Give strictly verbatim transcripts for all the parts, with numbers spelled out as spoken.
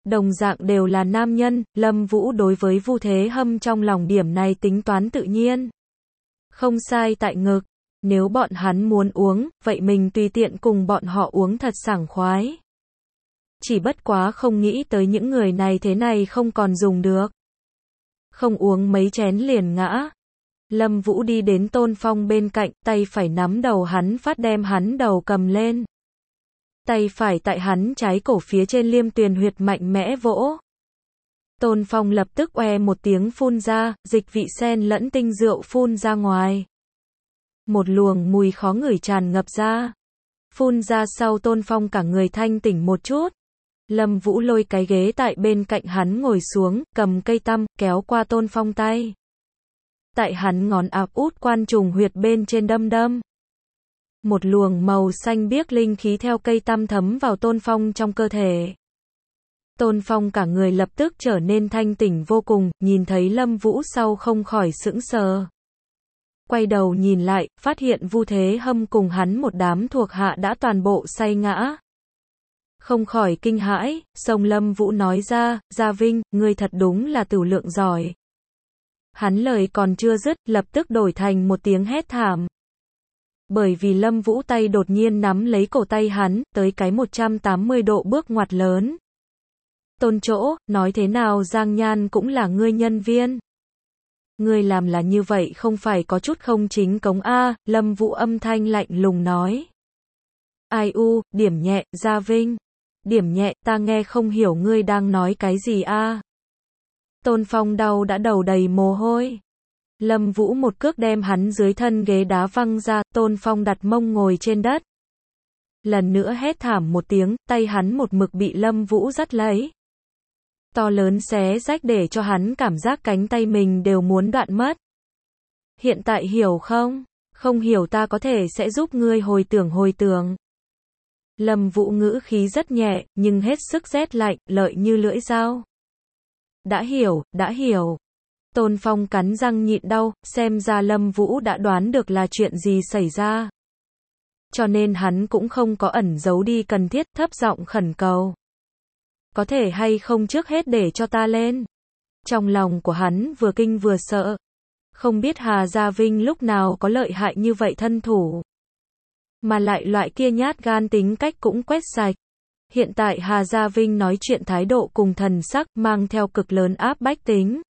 Đồng dạng đều là nam nhân, Lâm Vũ đối với Vu Thế Hâm trong lòng điểm này tính toán tự nhiên. Không sai tại ngực, nếu bọn hắn muốn uống, vậy mình tùy tiện cùng bọn họ uống thật sảng khoái. Chỉ bất quá không nghĩ tới những người này thế này không còn dùng được. Không uống mấy chén liền ngã. Lâm Vũ đi đến Tôn Phong bên cạnh, tay phải nắm đầu hắn phát đem hắn đầu cầm lên. Tay phải tại hắn trái cổ phía trên liêm tuyền huyệt mạnh mẽ vỗ. Tôn Phong lập tức oe một tiếng phun ra, dịch vị sen lẫn tinh rượu phun ra ngoài. Một luồng mùi khó ngửi tràn ngập ra. Phun ra sau Tôn Phong cả người thanh tỉnh một chút. Lâm Vũ lôi cái ghế tại bên cạnh hắn ngồi xuống, cầm cây tăm, kéo qua Tôn Phong tay. Tại hắn ngón áp út quan trùng huyệt bên trên đâm đâm. Một luồng màu xanh biếc linh khí theo cây tăm thấm vào Tôn Phong trong cơ thể. Tôn Phong cả người lập tức trở nên thanh tỉnh vô cùng, nhìn thấy Lâm Vũ sau không khỏi sững sờ. Quay đầu nhìn lại, phát hiện Vu Thế Hâm cùng hắn một đám thuộc hạ đã toàn bộ say ngã. Không khỏi kinh hãi, sông Lâm Vũ nói ra, Gia Vinh, ngươi thật đúng là tửu lượng giỏi. Hắn lời còn chưa dứt, lập tức đổi thành một tiếng hét thảm. Bởi vì Lâm Vũ tay đột nhiên nắm lấy cổ tay hắn, tới cái một trăm tám mươi độ bước ngoặt lớn. Tôn Chỗ, nói thế nào Giang Nhan cũng là ngươi nhân viên. Ngươi làm là như vậy không phải có chút không chính cống a, Lâm Vũ âm thanh lạnh lùng nói. Ai u, điểm nhẹ, Gia Vinh. Điểm nhẹ, ta nghe không hiểu ngươi đang nói cái gì a. Tôn Phong đau đã đầu đầy mồ hôi. Lâm Vũ một cước đem hắn dưới thân ghế đá văng ra, Tôn Phong đặt mông ngồi trên đất. Lần nữa hét thảm một tiếng, tay hắn một mực bị Lâm Vũ dắt lấy. To lớn xé rách để cho hắn cảm giác cánh tay mình đều muốn đoạn mất. Hiện tại hiểu không? Không hiểu ta có thể sẽ giúp ngươi hồi tưởng hồi tưởng. Lâm Vũ ngữ khí rất nhẹ, nhưng hết sức rét lạnh, lợi như lưỡi dao. Đã hiểu, đã hiểu. Tôn Phong cắn răng nhịn đau, xem ra Lâm Vũ đã đoán được là chuyện gì xảy ra. Cho nên hắn cũng không có ẩn giấu đi cần thiết, thấp giọng khẩn cầu. Có thể hay không trước hết để cho ta lên. Trong lòng của hắn vừa kinh vừa sợ. Không biết Hà Gia Vinh lúc nào có lợi hại như vậy thân thủ. Mà lại loại kia nhát gan tính cách cũng quét sạch. Hiện tại Hà Gia Vinh nói chuyện thái độ cùng thần sắc mang theo cực lớn áp bách tính.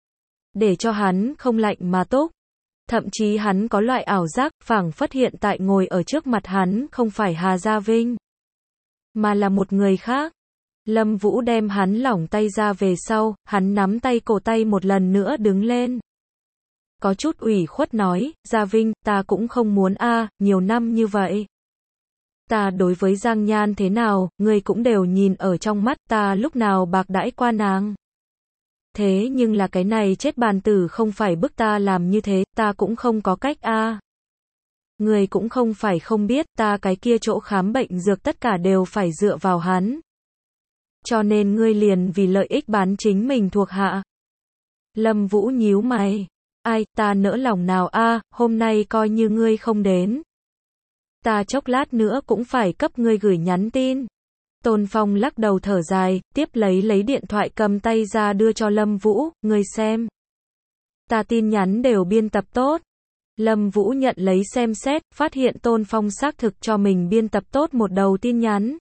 Để cho hắn không lạnh mà túc. Thậm chí hắn có loại ảo giác phảng phất hiện tại ngồi ở trước mặt hắn không phải Hà Gia Vinh. Mà là một người khác. Lâm Vũ đem hắn lỏng tay ra về sau, hắn nắm tay cổ tay một lần nữa đứng lên. Có chút ủy khuất nói, Gia Vinh, ta cũng không muốn a, nhiều năm như vậy. Ta đối với Giang Nhan thế nào, ngươi cũng đều nhìn ở trong mắt ta lúc nào bạc đãi qua nàng. Thế nhưng là cái này chết bàn tử không phải bức ta làm như thế, ta cũng không có cách a. Ngươi cũng không phải không biết, ta cái kia chỗ khám bệnh dược tất cả đều phải dựa vào hắn. Cho nên ngươi liền vì lợi ích bán chính mình thuộc hạ. Lâm Vũ nhíu mày. Ai, ta nỡ lòng nào a, hôm nay coi như ngươi không đến. Ta chốc lát nữa cũng phải cấp ngươi gửi nhắn tin. Tôn Phong lắc đầu thở dài, tiếp lấy lấy điện thoại cầm tay ra đưa cho Lâm Vũ, ngươi xem. Ta tin nhắn đều biên tập tốt. Lâm Vũ nhận lấy xem xét, phát hiện Tôn Phong xác thực cho mình biên tập tốt một đầu tin nhắn.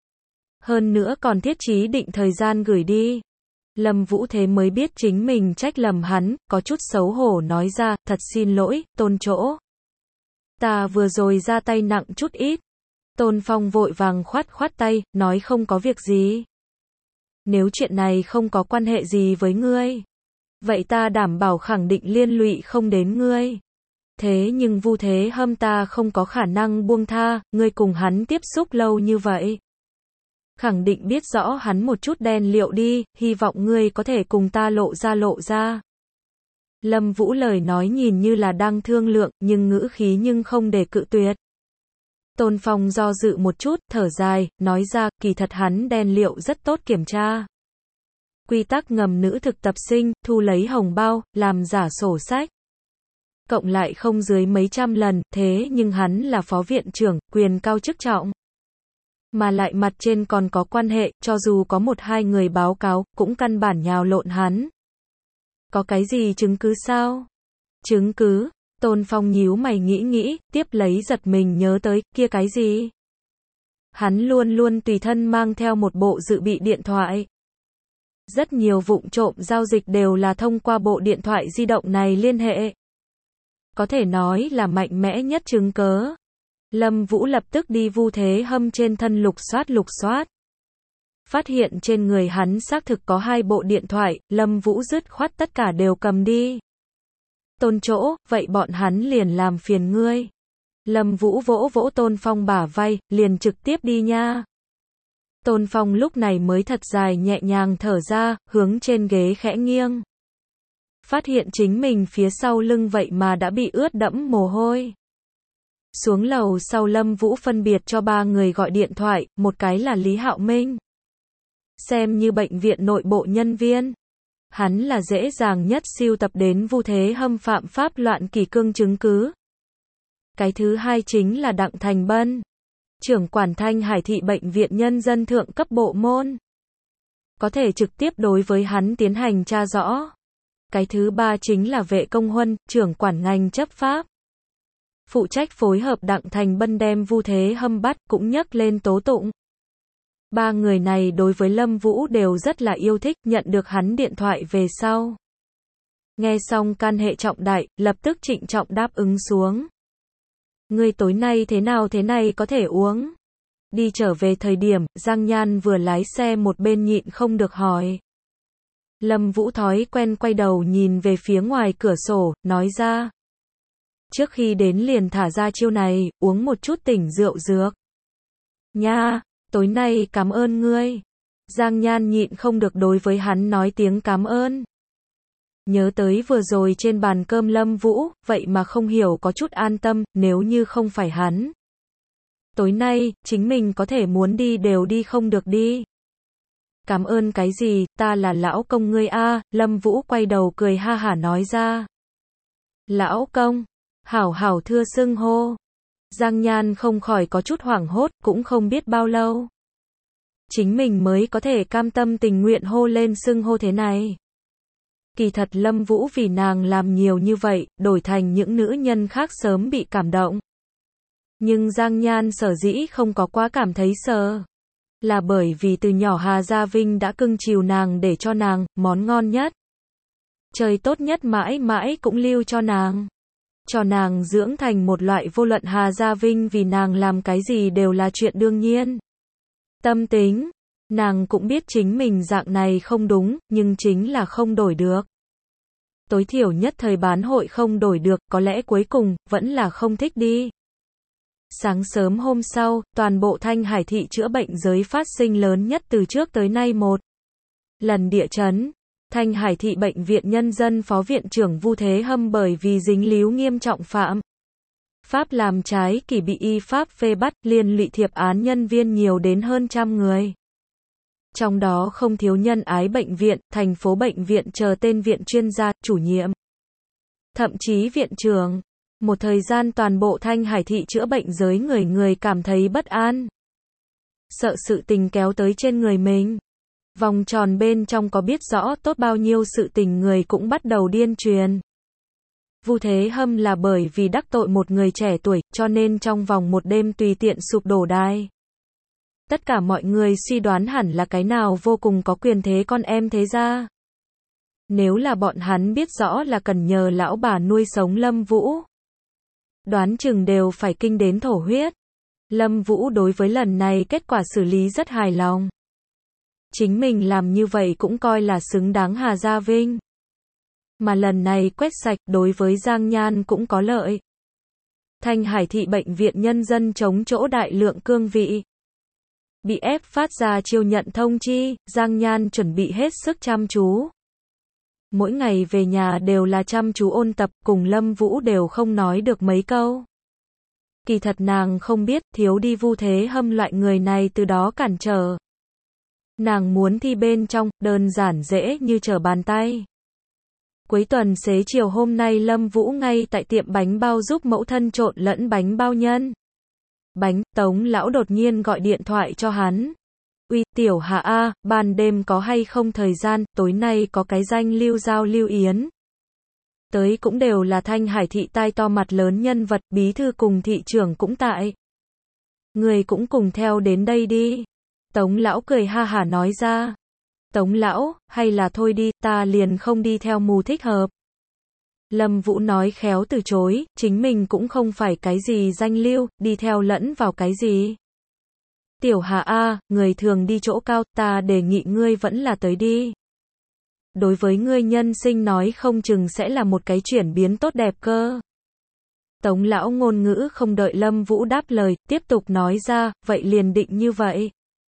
Hơn nữa còn thiết chí định thời gian gửi đi. Lâm Vũ thế mới biết chính mình trách lầm hắn, có chút xấu hổ nói ra, thật xin lỗi, Tôn Chỗ. Ta vừa rồi ra tay nặng chút ít. Tôn Phong vội vàng khoát khoát tay, nói không có việc gì. Nếu chuyện này không có quan hệ gì với ngươi, vậy ta đảm bảo khẳng định liên lụy không đến ngươi. Thế nhưng Vu Thế Hâm ta không có khả năng buông tha, ngươi cùng hắn tiếp xúc lâu như vậy. Khẳng định biết rõ hắn một chút đen liệu đi, hy vọng ngươi có thể cùng ta lộ ra lộ ra. Lâm Vũ lời nói nhìn như là đang thương lượng, nhưng ngữ khí nhưng không để cự tuyệt. Tôn Phong do dự một chút, thở dài, nói ra, kỳ thật hắn đen liệu rất tốt kiểm tra. Quy tắc ngầm nữ thực tập sinh, thu lấy hồng bao, làm giả sổ sách. Cộng lại không dưới mấy trăm lần, thế nhưng hắn là phó viện trưởng, quyền cao chức trọng. Mà lại mặt trên còn có quan hệ, cho dù có một hai người báo cáo, cũng căn bản nhào lộn hắn. Có cái gì chứng cứ sao? Chứng cứ? Tôn Phong nhíu mày nghĩ nghĩ, tiếp lấy giật mình nhớ tới, kia cái gì? Hắn luôn luôn tùy thân mang theo một bộ dự bị điện thoại. Rất nhiều vụng trộm giao dịch đều là thông qua bộ điện thoại di động này liên hệ. Có thể nói là mạnh mẽ nhất chứng cớ. Lâm Vũ lập tức đi Vu Thế Hâm trên thân lục soát lục soát. Phát hiện trên người hắn xác thực có hai bộ điện thoại, Lâm Vũ dứt khoát tất cả đều cầm đi. Tôn Chỗ, vậy bọn hắn liền làm phiền ngươi. Lâm Vũ vỗ vỗ Tôn Phong bả vai, liền trực tiếp đi nha. Tôn Phong lúc này mới thật dài nhẹ nhàng thở ra, hướng trên ghế khẽ nghiêng. Phát hiện chính mình phía sau lưng vậy mà đã bị ướt đẫm mồ hôi. Xuống lầu sau Lâm Vũ phân biệt cho ba người gọi điện thoại, một cái là Lý Hạo Minh. Xem như bệnh viện nội bộ nhân viên. Hắn là dễ dàng nhất sưu tập đến Vu Thế Hâm phạm pháp loạn kỷ cương chứng cứ. Cái thứ hai chính là Đặng Thành Bân, trưởng quản Thanh Hải thị bệnh viện nhân dân thượng cấp bộ môn. Có thể trực tiếp đối với hắn tiến hành tra rõ. Cái thứ ba chính là Vệ Công Huân, trưởng quản ngành chấp pháp. Phụ trách phối hợp Đặng Thành Bân đem Vu Thế Hâm bắt, cũng nhắc lên tố tụng. Ba người này đối với Lâm Vũ đều rất là yêu thích, nhận được hắn điện thoại về sau. Nghe xong can hệ trọng đại, lập tức trịnh trọng đáp ứng xuống. Ngươi tối nay thế nào thế này có thể uống? Đi trở về thời điểm, Giang Nhan vừa lái xe một bên nhịn không được hỏi. Lâm Vũ thói quen quay đầu nhìn về phía ngoài cửa sổ, nói ra. Trước khi đến liền thả ra chiêu này, uống một chút tỉnh rượu dược. Nha, tối nay cảm ơn ngươi. Giang Nhan nhịn không được đối với hắn nói tiếng cảm ơn. Nhớ tới vừa rồi trên bàn cơm Lâm Vũ, vậy mà không hiểu có chút an tâm, nếu như không phải hắn. Tối nay, chính mình có thể muốn đi đều đi không được đi. Cảm ơn cái gì, ta là lão công ngươi a, Lâm Vũ quay đầu cười ha hả nói ra. Lão công, hảo hảo thưa xưng hô. Giang Nhan không khỏi có chút hoảng hốt, cũng không biết bao lâu. Chính mình mới có thể cam tâm tình nguyện hô lên xưng hô thế này. Kỳ thật Lâm Vũ vì nàng làm nhiều như vậy, đổi thành những nữ nhân khác sớm bị cảm động. Nhưng Giang Nhan sở dĩ không có quá cảm thấy sợ. Là bởi vì từ nhỏ Hà Gia Vinh đã cưng chiều nàng để cho nàng, món ngon nhất. Trời tốt nhất mãi mãi cũng lưu cho nàng. Cho nàng dưỡng thành một loại vô luận Hà Gia Vinh vì nàng làm cái gì đều là chuyện đương nhiên. Tâm tính. Nàng cũng biết chính mình dạng này không đúng, nhưng chính là không đổi được. Tối thiểu nhất thời bán hội không đổi được, có lẽ cuối cùng, vẫn là không thích đi. Sáng sớm hôm sau, toàn bộ Thanh Hải thị chữa bệnh giới phát sinh lớn nhất từ trước tới nay một lần địa chấn. Thanh Hải thị bệnh viện nhân dân phó viện trưởng Vu Thế Hâm bởi vì dính líu nghiêm trọng phạm pháp làm trái kỷ bị y pháp phê bắt, liên lụy thiệp án nhân viên nhiều đến hơn trăm người. Trong đó không thiếu nhân ái bệnh viện, thành phố bệnh viện chờ tên viện chuyên gia, chủ nhiệm. Thậm chí viện trưởng. Một thời gian toàn bộ Thanh Hải thị chữa bệnh giới người người cảm thấy bất an. Sợ sự tình kéo tới trên người mình. Vòng tròn bên trong có biết rõ tốt bao nhiêu sự tình người cũng bắt đầu điên truyền. Vu Thế Hâm là bởi vì đắc tội một người trẻ tuổi, cho nên trong vòng một đêm tùy tiện sụp đổ đài. Tất cả mọi người suy đoán hẳn là cái nào vô cùng có quyền thế con em thế gia. Nếu là bọn hắn biết rõ là cần nhờ lão bà nuôi sống Lâm Vũ, đoán chừng đều phải kinh đến thổ huyết. Lâm Vũ đối với lần này kết quả xử lý rất hài lòng. Chính mình làm như vậy cũng coi là xứng đáng Hà Gia Vinh. Mà lần này quét sạch đối với Giang Nhan cũng có lợi. Thanh Hải thị bệnh viện nhân dân chống chỗ đại lượng cương vị. Bị ép phát ra chiêu nhận thông chi, Giang Nhan chuẩn bị hết sức chăm chú. Mỗi ngày về nhà đều là chăm chú ôn tập, cùng Lâm Vũ đều không nói được mấy câu. Kỳ thật nàng không biết, thiếu đi Vu Thế Hâm loại người này từ đó cản trở. Nàng muốn thi bên trong, đơn giản dễ như trở bàn tay. Cuối tuần xế chiều hôm nay Lâm Vũ ngay tại tiệm bánh bao giúp mẫu thân trộn lẫn bánh bao nhân. bánh, Tống lão đột nhiên gọi điện thoại cho hắn. Uy, Tiểu Hà a, ban đêm có hay không thời gian, tối nay có cái danh lưu giao lưu yến. Tới cũng đều là Thanh Hải thị tai to mặt lớn nhân vật, bí thư cùng thị trưởng cũng tại. Người cũng cùng theo đến đây đi. Tống lão cười ha hả nói ra. Tống lão, hay là thôi đi, ta liền không đi theo mù thích hợp. Lâm Vũ nói khéo từ chối, chính mình cũng không phải cái gì danh lưu, đi theo lẫn vào cái gì. Tiểu Hà a, người thường đi chỗ cao, ta đề nghị ngươi vẫn là tới đi. Đối với ngươi nhân sinh nói không chừng sẽ là một cái chuyển biến tốt đẹp cơ. Tống lão ngôn ngữ không đợi Lâm Vũ đáp lời, tiếp tục nói ra, vậy liền định như vậy.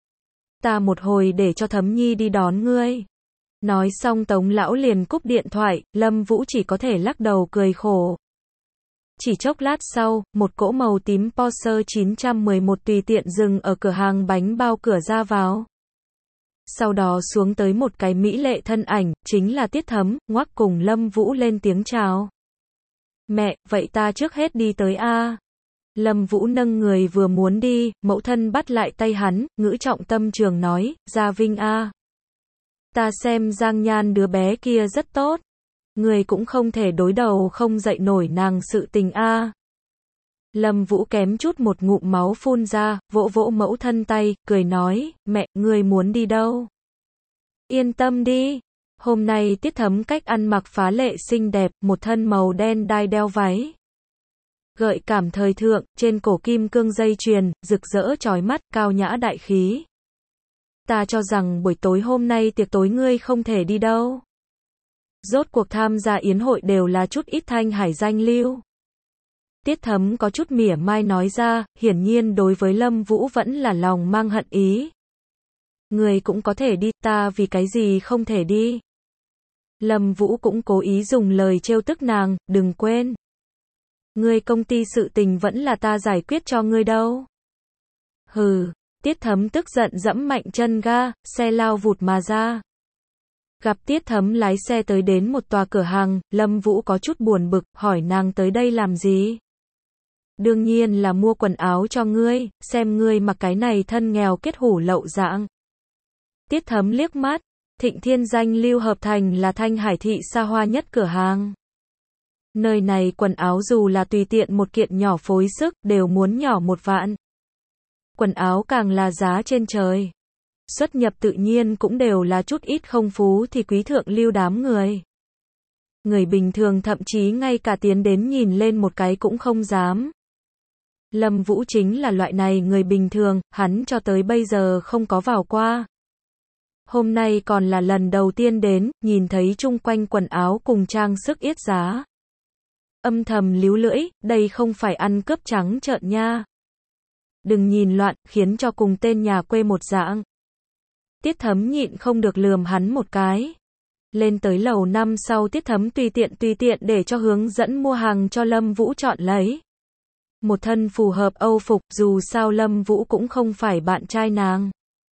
Ta một hồi để cho Thấm Nhi đi đón ngươi. Nói xong Tống lão liền cúp điện thoại, Lâm Vũ chỉ có thể lắc đầu cười khổ. Chỉ chốc lát sau, một cỗ màu tím Porsche chín một một tùy tiện dừng ở cửa hàng bánh bao cửa ra vào. Sau đó xuống tới một cái mỹ lệ thân ảnh, chính là Tiết Thấm, ngoắc cùng Lâm Vũ lên tiếng chào. Mẹ, vậy ta trước hết đi tới a. Lâm Vũ nâng người vừa muốn đi, mẫu thân bắt lại tay hắn, ngữ trọng tâm trường nói, Gia Vinh a. Ta xem Giang Nhan đứa bé kia rất tốt. Người cũng không thể đối đầu không dậy nổi nàng sự tình a. Lâm Vũ kém chút một ngụm máu phun ra, vỗ vỗ mẫu thân tay, cười nói, mẹ, ngươi muốn đi đâu? Yên tâm đi. Hôm nay Tiết Thấm cách ăn mặc phá lệ xinh đẹp, một thân màu đen đai đeo váy. Gợi cảm thời thượng, trên cổ kim cương dây chuyền, rực rỡ chói mắt, cao nhã đại khí. Ta cho rằng buổi tối hôm nay tiệc tối ngươi không thể đi đâu. Rốt cuộc tham gia yến hội đều là chút ít Thanh Hải danh lưu. Tiết Thấm có chút mỉa mai nói ra, hiển nhiên đối với Lâm Vũ vẫn là lòng mang hận ý. Người cũng có thể đi, ta vì cái gì không thể đi. Lâm Vũ cũng cố ý dùng lời trêu tức nàng, đừng quên. Ngươi công ty sự tình vẫn là ta giải quyết cho ngươi đâu. Hừ, Tiết Thấm tức giận dẫm mạnh chân ga, xe lao vụt mà ra. Gặp Tiết Thấm lái xe tới đến một tòa cửa hàng, Lâm Vũ có chút buồn bực, hỏi nàng tới đây làm gì? Đương nhiên là mua quần áo cho ngươi, xem ngươi mặc cái này thân nghèo kết hủ lậu dạng. Tiết Thấm liếc mắt, Thịnh Thiên danh lưu hợp thành là Thanh Hải thị xa hoa nhất cửa hàng. Nơi này quần áo dù là tùy tiện một kiện nhỏ phối sức, đều muốn nhỏ một vạn. Quần áo càng là giá trên trời. Xuất nhập tự nhiên cũng đều là chút ít không phú thì quý thượng lưu đám người. Người bình thường thậm chí ngay cả tiến đến nhìn lên một cái cũng không dám. Lâm Vũ chính là loại này người bình thường, hắn cho tới bây giờ không có vào qua. Hôm nay còn là lần đầu tiên đến, nhìn thấy chung quanh quần áo cùng trang sức yết giá. Âm thầm líu lưỡi, đây không phải ăn cướp trắng trợn nha. Đừng nhìn loạn, khiến cho cùng tên nhà quê một dạng. Tiết Thấm nhịn không được lườm hắn một cái. Lên tới lầu năm sau Tiết Thấm tùy tiện tùy tiện để cho hướng dẫn mua hàng cho Lâm Vũ chọn lấy. Một thân phù hợp Âu phục, dù sao Lâm Vũ cũng không phải bạn trai nàng.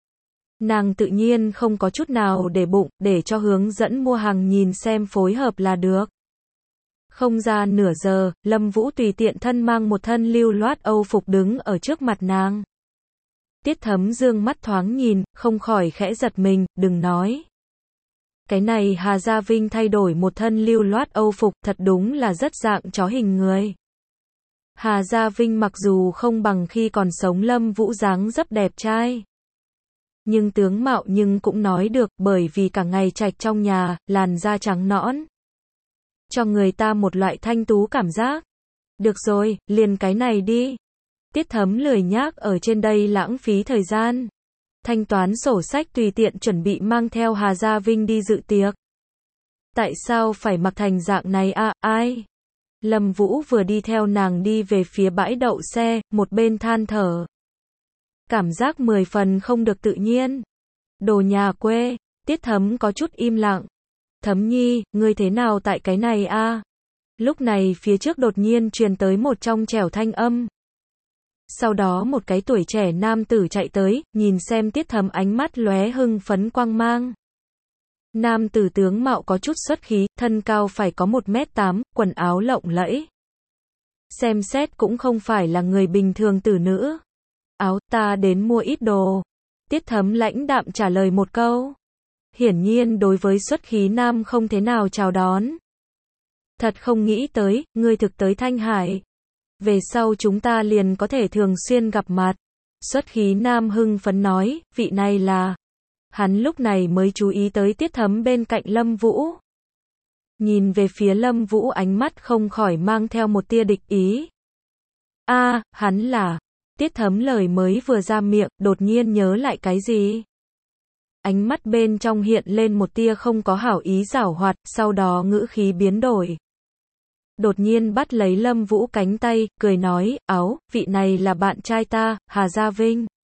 Nàng tự nhiên không có chút nào để bụng, để cho hướng dẫn mua hàng nhìn xem phối hợp là được. Không ra nửa giờ, Lâm Vũ tùy tiện thân mang một thân lưu loát Âu phục đứng ở trước mặt nàng. Tiết Thấm dương mắt thoáng nhìn, không khỏi khẽ giật mình, đừng nói. Cái này Hà Gia Vinh thay đổi một thân lưu loát Âu phục, thật đúng là rất dạng chó hình người. Hà Gia Vinh mặc dù không bằng khi còn sống Lâm Vũ dáng dấp đẹp trai. Nhưng tướng mạo nhưng cũng nói được, bởi vì cả ngày trạch trong nhà, làn da trắng nõn. Cho người ta một loại thanh tú cảm giác. Được rồi, liền cái này đi. Tiết Thấm lười nhác ở trên đây lãng phí thời gian. Thanh toán sổ sách tùy tiện chuẩn bị mang theo Hà Gia Vinh đi dự tiệc. Tại sao phải mặc thành dạng này à, ai? Lâm Vũ vừa đi theo nàng đi về phía bãi đậu xe, một bên than thở. Cảm giác mười phần không được tự nhiên. Đồ nhà quê, Tiết Thấm có chút im lặng. Thấm Nhi, ngươi thế nào tại cái này a? À? Lúc này phía trước đột nhiên truyền tới một trong trẻo thanh âm. Sau đó một cái tuổi trẻ nam tử chạy tới, nhìn xem Tiết Thấm ánh mắt lóe hưng phấn quang mang. Nam tử tướng mạo có chút xuất khí, thân cao phải có một mét tám, quần áo lộng lẫy. Xem xét cũng không phải là người bình thường tử nữ. áo, ta đến mua ít đồ. Tiết Thấm lãnh đạm trả lời một câu. Hiển nhiên đối với xuất khí nam không thế nào chào đón. Thật không nghĩ tới, ngươi thực tới Thanh Hải. Về sau chúng ta liền có thể thường xuyên gặp mặt. Xuất khí nam hưng phấn nói, vị này là... Hắn lúc này mới chú ý tới Tiết Thấm bên cạnh Lâm Vũ. Nhìn về phía Lâm Vũ ánh mắt không khỏi mang theo một tia địch ý. A, à, hắn là... Tiết Thấm lời mới vừa ra miệng, đột nhiên nhớ lại cái gì? Ánh mắt bên trong hiện lên một tia không có hảo ý giảo hoạt, sau đó ngữ khí biến đổi. Đột nhiên bắt lấy Lâm Vũ cánh tay, cười nói, áo, vị này là bạn trai ta, Hà Gia Vinh.